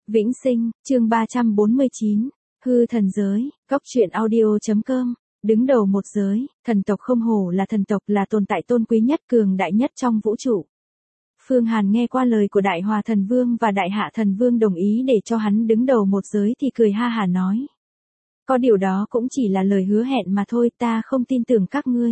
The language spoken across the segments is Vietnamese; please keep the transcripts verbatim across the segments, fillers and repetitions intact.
Vĩnh Sinh, chương ba trăm bốn mươi chín, hư thần giới, góc truyện audio.com, đứng đầu một giới, thần tộc không hổ là thần tộc, là tồn tại tôn quý nhất, cường đại nhất trong vũ trụ. Phương Hàn nghe qua lời của Đại Hòa Thần Vương và Đại Hạ Thần Vương đồng ý để cho hắn đứng đầu một giới thì cười ha hả nói. Có điều đó cũng chỉ là lời hứa hẹn mà thôi, ta không tin tưởng các ngươi.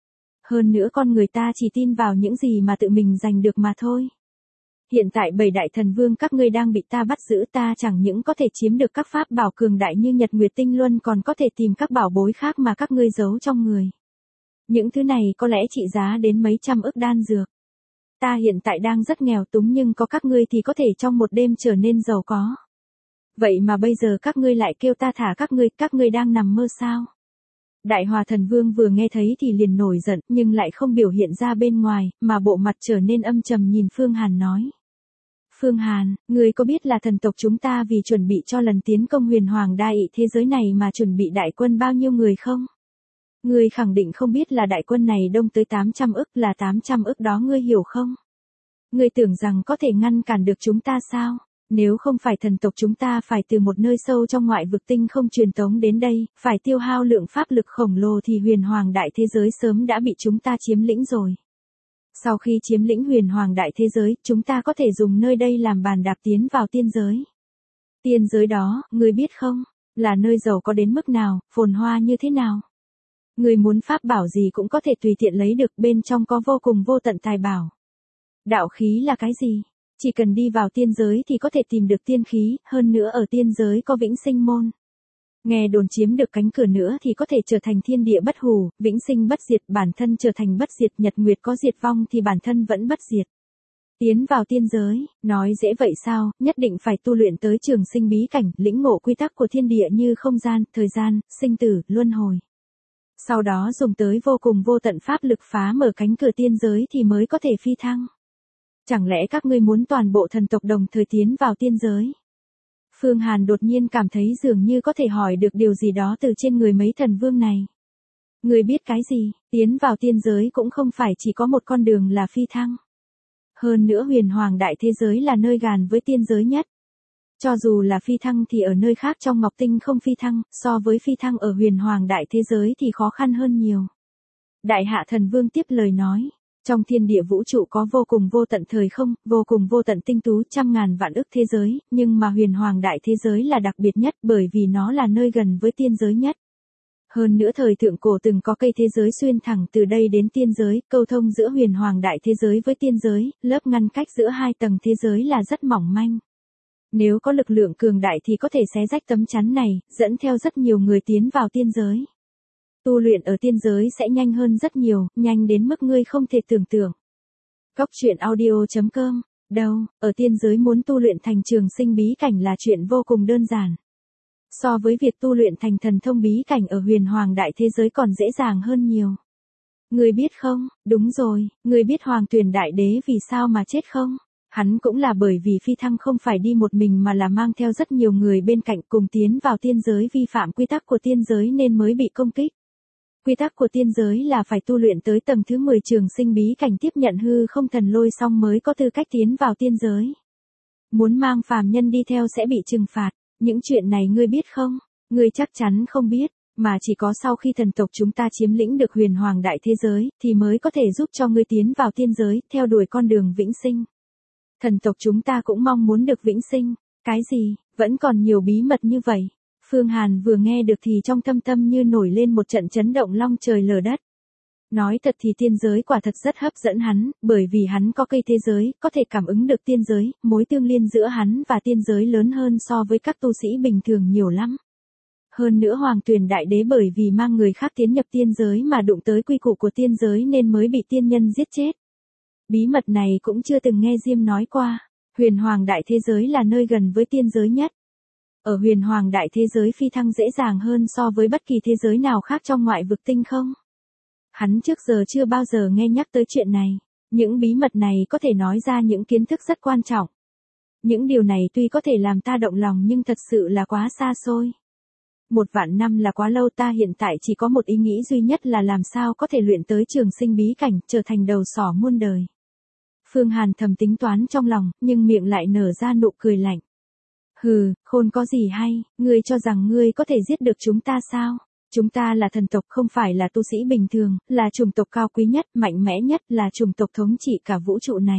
Hơn nữa con người ta chỉ tin vào những gì mà tự mình giành được mà thôi. Hiện tại bảy đại thần vương các ngươi đang bị ta bắt giữ, ta chẳng những có thể chiếm được các pháp bảo cường đại như Nhật Nguyệt Tinh Luân, còn có thể tìm các bảo bối khác mà các ngươi giấu trong người. Những thứ này có lẽ trị giá đến mấy trăm ức đan dược. Ta hiện tại đang rất nghèo túng, nhưng có các ngươi thì có thể trong một đêm trở nên giàu có. Vậy mà bây giờ các ngươi lại kêu ta thả các ngươi, các ngươi đang nằm mơ sao? Đại Hòa Thần Vương vừa nghe thấy thì liền nổi giận, nhưng lại không biểu hiện ra bên ngoài, mà bộ mặt trở nên âm trầm nhìn Phương Hàn nói. Phương Hàn, ngươi có biết là thần tộc chúng ta vì chuẩn bị cho lần tiến công huyền hoàng đại thế giới này mà chuẩn bị đại quân bao nhiêu người không? Ngươi khẳng định không biết là đại quân này đông tới tám trăm ức, là tám trăm ức đó, ngươi hiểu không? Ngươi tưởng rằng có thể ngăn cản được chúng ta sao? Nếu không phải thần tộc chúng ta phải từ một nơi sâu trong ngoại vực tinh không truyền tống đến đây, phải tiêu hao lượng pháp lực khổng lồ thì huyền hoàng đại thế giới sớm đã bị chúng ta chiếm lĩnh rồi. Sau khi chiếm lĩnh huyền hoàng đại thế giới, chúng ta có thể dùng nơi đây làm bàn đạp tiến vào tiên giới. Tiên giới đó, ngươi biết không, là nơi giàu có đến mức nào, phồn hoa như thế nào. Ngươi muốn pháp bảo gì cũng có thể tùy tiện lấy được, bên trong có vô cùng vô tận tài bảo. Đạo khí là cái gì? Chỉ cần đi vào tiên giới thì có thể tìm được tiên khí, hơn nữa ở tiên giới có vĩnh sinh môn. Nghe đồn chiếm được cánh cửa nữa thì có thể trở thành thiên địa bất hủ, vĩnh sinh bất diệt, bản thân trở thành bất diệt, nhật nguyệt có diệt vong thì bản thân vẫn bất diệt. Tiến vào tiên giới, nói dễ vậy sao, nhất định phải tu luyện tới trường sinh bí cảnh, lĩnh ngộ quy tắc của thiên địa như không gian, thời gian, sinh tử, luân hồi. Sau đó dùng tới vô cùng vô tận pháp lực phá mở cánh cửa tiên giới thì mới có thể phi thăng. Chẳng lẽ các ngươi muốn toàn bộ thần tộc đồng thời tiến vào tiên giới? Phương Hàn đột nhiên cảm thấy dường như có thể hỏi được điều gì đó từ trên người mấy thần vương này. Ngươi biết cái gì? Tiến vào tiên giới cũng không phải chỉ có một con đường là phi thăng. Hơn nữa huyền hoàng đại thế giới là nơi gần với tiên giới nhất. Cho dù là phi thăng thì ở nơi khác trong Ngọc Tinh không phi thăng, so với phi thăng ở huyền hoàng đại thế giới thì khó khăn hơn nhiều. Đại Hạ Thần Vương tiếp lời nói. Trong thiên địa vũ trụ có vô cùng vô tận thời không, vô cùng vô tận tinh tú, trăm ngàn vạn ức thế giới, nhưng mà huyền hoàng đại thế giới là đặc biệt nhất bởi vì nó là nơi gần với tiên giới nhất. Hơn nữa thời thượng cổ từng có cây thế giới xuyên thẳng từ đây đến tiên giới, câu thông giữa huyền hoàng đại thế giới với tiên giới, lớp ngăn cách giữa hai tầng thế giới là rất mỏng manh. Nếu có lực lượng cường đại thì có thể xé rách tấm chắn này, dẫn theo rất nhiều người tiến vào tiên giới. Tu luyện ở tiên giới sẽ nhanh hơn rất nhiều, nhanh đến mức ngươi không thể tưởng tượng. Góc truyện audio.com, đâu, ở tiên giới muốn tu luyện thành trường sinh bí cảnh là chuyện vô cùng đơn giản. So với việc tu luyện thành thần thông bí cảnh ở huyền hoàng đại thế giới còn dễ dàng hơn nhiều. Ngươi biết không, đúng rồi, ngươi biết Hoàng Tuyền Đại Đế vì sao mà chết không? Hắn cũng là bởi vì phi thăng không phải đi một mình mà là mang theo rất nhiều người bên cạnh cùng tiến vào tiên giới, vi phạm quy tắc của tiên giới nên mới bị công kích. Quy tắc của tiên giới là phải tu luyện tới tầng thứ mười trường sinh bí cảnh, tiếp nhận hư không thần lôi xong mới có tư cách tiến vào tiên giới. Muốn mang phàm nhân đi theo sẽ bị trừng phạt. Những chuyện này ngươi biết không? Ngươi chắc chắn không biết, mà chỉ có sau khi thần tộc chúng ta chiếm lĩnh được huyền hoàng đại thế giới thì mới có thể giúp cho ngươi tiến vào tiên giới, theo đuổi con đường vĩnh sinh. Thần tộc chúng ta cũng mong muốn được vĩnh sinh. Cái gì? Vẫn còn nhiều bí mật như vậy. Phương Hàn vừa nghe được thì trong thâm tâm như nổi lên một trận chấn động long trời lở đất. Nói thật thì tiên giới quả thật rất hấp dẫn hắn, bởi vì hắn có cây thế giới, có thể cảm ứng được tiên giới, mối tương liên giữa hắn và tiên giới lớn hơn so với các tu sĩ bình thường nhiều lắm. Hơn nữa Hoàng Tuyền Đại Đế bởi vì mang người khác tiến nhập tiên giới mà đụng tới quy củ của tiên giới nên mới bị tiên nhân giết chết. Bí mật này cũng chưa từng nghe Diêm nói qua. Huyền hoàng đại thế giới là nơi gần với tiên giới nhất. Ở huyền hoàng đại thế giới phi thăng dễ dàng hơn so với bất kỳ thế giới nào khác trong ngoại vực tinh không. Hắn trước giờ chưa bao giờ nghe nhắc tới chuyện này. Những bí mật này có thể nói ra những kiến thức rất quan trọng. Những điều này tuy có thể làm ta động lòng nhưng thật sự là quá xa xôi. Một vạn năm là quá lâu, ta hiện tại chỉ có một ý nghĩ duy nhất là làm sao có thể luyện tới trường sinh bí cảnh, trở thành đầu sỏ muôn đời. Phương Hàn thầm tính toán trong lòng, nhưng miệng lại nở ra nụ cười lạnh. Hừ, khôn có gì hay, ngươi cho rằng ngươi có thể giết được chúng ta sao? Chúng ta là thần tộc, không phải là tu sĩ bình thường, là chủng tộc cao quý nhất, mạnh mẽ nhất, là chủng tộc thống trị cả vũ trụ này.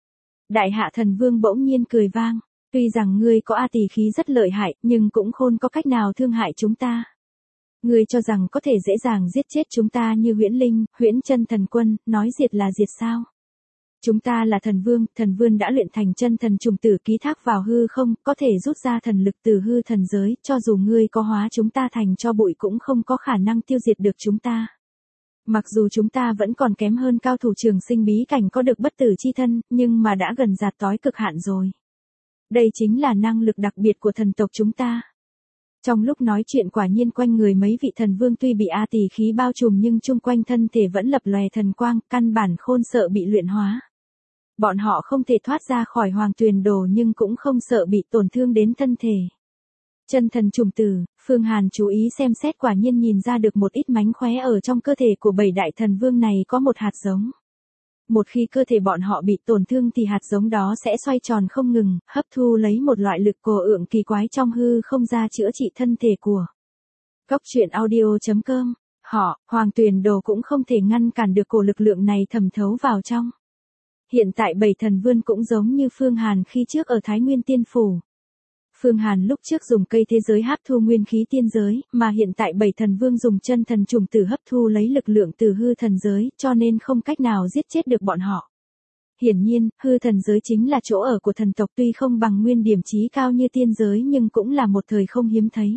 Đại hạ thần vương bỗng nhiên cười vang, tuy rằng ngươi có A Tỳ khí rất lợi hại, nhưng cũng khôn có cách nào thương hại chúng ta. Ngươi cho rằng có thể dễ dàng giết chết chúng ta như Huyễn Linh, Huyễn Chân Thần Quân, nói diệt là diệt sao? Chúng ta là thần vương, thần vương đã luyện thành chân thần trùng tử ký thác vào hư không, có thể rút ra thần lực từ hư thần giới, cho dù ngươi có hóa chúng ta thành cho bụi cũng không có khả năng tiêu diệt được chúng ta. Mặc dù chúng ta vẫn còn kém hơn cao thủ trường sinh bí cảnh có được bất tử chi thân, nhưng mà đã gần dạt tối cực hạn rồi. Đây chính là năng lực đặc biệt của thần tộc chúng ta. Trong lúc nói chuyện quả nhiên quanh người mấy vị thần vương tuy bị A Tỳ khí bao trùm nhưng chung quanh thân thể vẫn lập lòe thần quang, căn bản khôn sợ bị luyện hóa. Bọn họ không thể thoát ra khỏi hoàng tuyền đồ nhưng cũng không sợ bị tổn thương đến thân thể. Chân thần trùng tử, Phương Hàn chú ý xem xét quả nhiên nhìn ra được một ít mánh khóe ở trong cơ thể của bảy đại thần vương này có một hạt giống. Một khi cơ thể bọn họ bị tổn thương thì hạt giống đó sẽ xoay tròn không ngừng, hấp thu lấy một loại lực cổ ượng kỳ quái trong hư không ra chữa trị thân thể của. Góc truyện audio chấm com, họ, hoàng tuyền đồ cũng không thể ngăn cản được cổ lực lượng này thẩm thấu vào trong. Hiện tại bảy thần vương cũng giống như Phương Hàn khi trước ở Thái Nguyên Tiên Phủ. Phương Hàn lúc trước dùng cây thế giới hấp thu nguyên khí tiên giới, mà hiện tại bảy thần vương dùng chân thần trùng tử hấp thu lấy lực lượng từ hư thần giới, cho nên không cách nào giết chết được bọn họ. Hiển nhiên, hư thần giới chính là chỗ ở của thần tộc, tuy không bằng nguyên điểm trí cao như tiên giới nhưng cũng là một thời không hiếm thấy.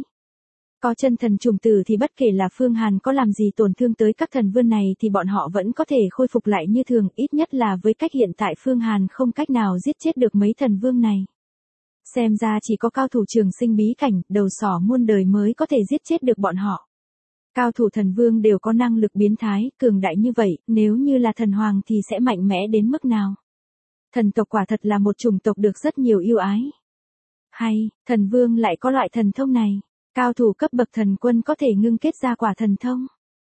Có chân thần trùng tử thì bất kể là Phương Hàn có làm gì tổn thương tới các thần vương này thì bọn họ vẫn có thể khôi phục lại như thường, ít nhất là với cách hiện tại Phương Hàn không cách nào giết chết được mấy thần vương này. Xem ra chỉ có cao thủ trường sinh bí cảnh, đầu sỏ muôn đời mới có thể giết chết được bọn họ. Cao thủ thần vương đều có năng lực biến thái, cường đại như vậy, nếu như là thần hoàng thì sẽ mạnh mẽ đến mức nào? Thần tộc quả thật là một chủng tộc được rất nhiều yêu ái. Hay, thần vương lại có loại thần thông này. Cao thủ cấp bậc thần quân có thể ngưng kết ra quả thần thông.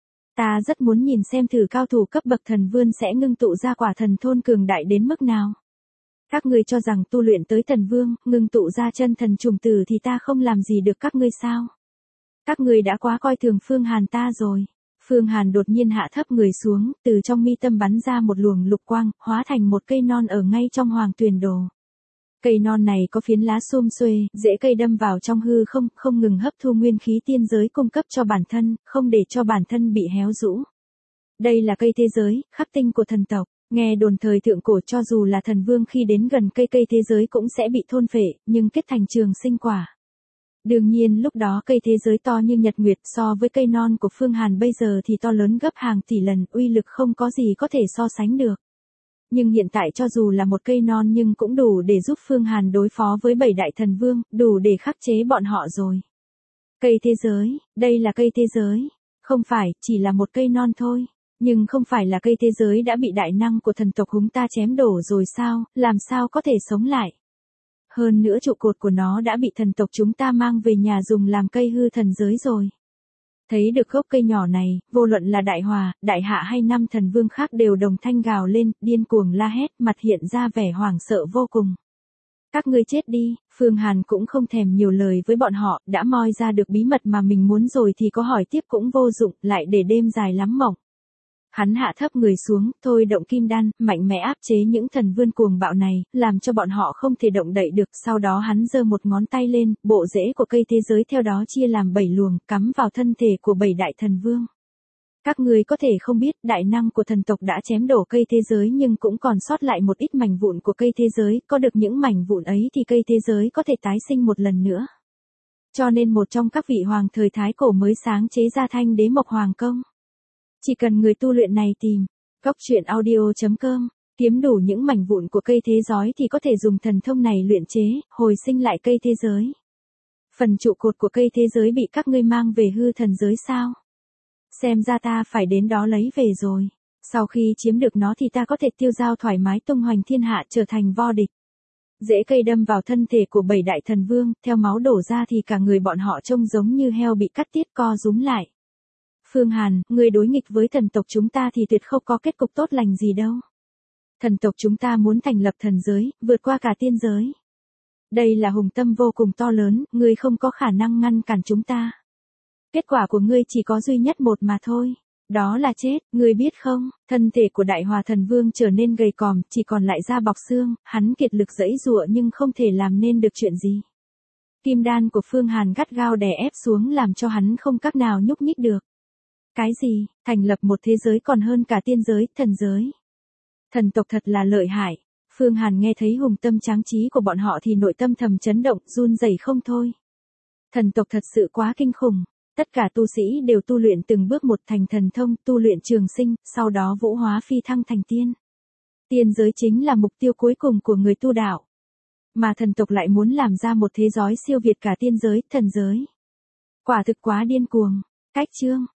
Ta rất muốn nhìn xem thử cao thủ cấp bậc thần vương sẽ ngưng tụ ra quả thần thôn cường đại đến mức nào. Các ngươi cho rằng tu luyện tới thần vương, ngưng tụ ra chân thần trùng tử thì ta không làm gì được các ngươi sao? Các ngươi đã quá coi thường Phương Hàn ta rồi. Phương Hàn đột nhiên hạ thấp người xuống, từ trong mi tâm bắn ra một luồng lục quang, hóa thành một cây non ở ngay trong hoàng tuyền đồ. Cây non này có phiến lá xum xuê, rễ cây đâm vào trong hư không, không ngừng hấp thu nguyên khí tiên giới cung cấp cho bản thân, không để cho bản thân bị héo rũ. Đây là cây thế giới, khắc tinh của thần tộc. Nghe đồn thời thượng cổ cho dù là thần vương khi đến gần cây cây thế giới cũng sẽ bị thôn phệ, nhưng kết thành trường sinh quả. Đương nhiên lúc đó cây thế giới to như nhật nguyệt, so với cây non của Phương Hàn bây giờ thì to lớn gấp hàng tỷ lần, uy lực không có gì có thể so sánh được. Nhưng hiện tại cho dù là một cây non nhưng cũng đủ để giúp Phương Hàn đối phó với bảy đại thần vương, đủ để khắc chế bọn họ rồi. Cây thế giới, đây là cây thế giới. Không phải, chỉ là một cây non thôi. Nhưng không phải là cây thế giới đã bị đại năng của thần tộc húng ta chém đổ rồi sao, làm sao có thể sống lại. Hơn nữa trụ cột của nó đã bị thần tộc chúng ta mang về nhà dùng làm cây hư thần giới rồi. Thấy được gốc cây nhỏ này, vô luận là đại hòa, đại hạ hay năm thần vương khác đều đồng thanh gào lên, điên cuồng la hét, mặt hiện ra vẻ hoảng sợ vô cùng. Các ngươi chết đi, Phương Hàn cũng không thèm nhiều lời với bọn họ, đã moi ra được bí mật mà mình muốn rồi thì có hỏi tiếp cũng vô dụng, lại để đêm dài lắm mộng. Hắn hạ thấp người xuống, thôi động kim đan, mạnh mẽ áp chế những thần vương cuồng bạo này, làm cho bọn họ không thể động đậy được. Sau đó hắn giơ một ngón tay lên, bộ rễ của cây thế giới theo đó chia làm bảy luồng, cắm vào thân thể của bảy đại thần vương. Các ngươi có thể không biết, đại năng của thần tộc đã chém đổ cây thế giới nhưng cũng còn sót lại một ít mảnh vụn của cây thế giới, có được những mảnh vụn ấy thì cây thế giới có thể tái sinh một lần nữa. Cho nên một trong các vị hoàng thời Thái Cổ mới sáng chế ra Thanh Đế Mộc Hoàng Công. Chỉ cần người tu luyện này tìm, góc truyện audio chấm com, kiếm đủ những mảnh vụn của cây thế giới thì có thể dùng thần thông này luyện chế, hồi sinh lại cây thế giới. Phần trụ cột của cây thế giới bị các ngươi mang về hư thần giới sao? Xem ra ta phải đến đó lấy về rồi. Sau khi chiếm được nó thì ta có thể tiêu dao thoải mái tung hoành thiên hạ trở thành vô địch. Rễ cây đâm vào thân thể của bảy đại thần vương, theo máu đổ ra thì cả người bọn họ trông giống như heo bị cắt tiết co rúm lại. Phương Hàn, người đối nghịch với thần tộc chúng ta thì tuyệt không có kết cục tốt lành gì đâu. Thần tộc chúng ta muốn thành lập thần giới, vượt qua cả tiên giới. Đây là hùng tâm vô cùng to lớn, ngươi không có khả năng ngăn cản chúng ta. Kết quả của ngươi chỉ có duy nhất một mà thôi. Đó là chết, ngươi biết không, thân thể của Đại Hòa Thần Vương trở nên gầy còm, chỉ còn lại da bọc xương, hắn kiệt lực giãy giụa nhưng không thể làm nên được chuyện gì. Kim đan của Phương Hàn gắt gao đè ép xuống làm cho hắn không cách nào nhúc nhích được. Cái gì, thành lập một thế giới còn hơn cả tiên giới, thần giới. Thần tộc thật là lợi hại. Phương Hàn nghe thấy hùng tâm tráng trí của bọn họ thì nội tâm thầm chấn động, run rẩy không thôi. Thần tộc thật sự quá kinh khủng. Tất cả tu sĩ đều tu luyện từng bước một thành thần thông, tu luyện trường sinh, sau đó vũ hóa phi thăng thành tiên. Tiên giới chính là mục tiêu cuối cùng của người tu đạo. Mà thần tộc lại muốn làm ra một thế giới siêu việt cả tiên giới, thần giới. Quả thực quá điên cuồng. Cách chương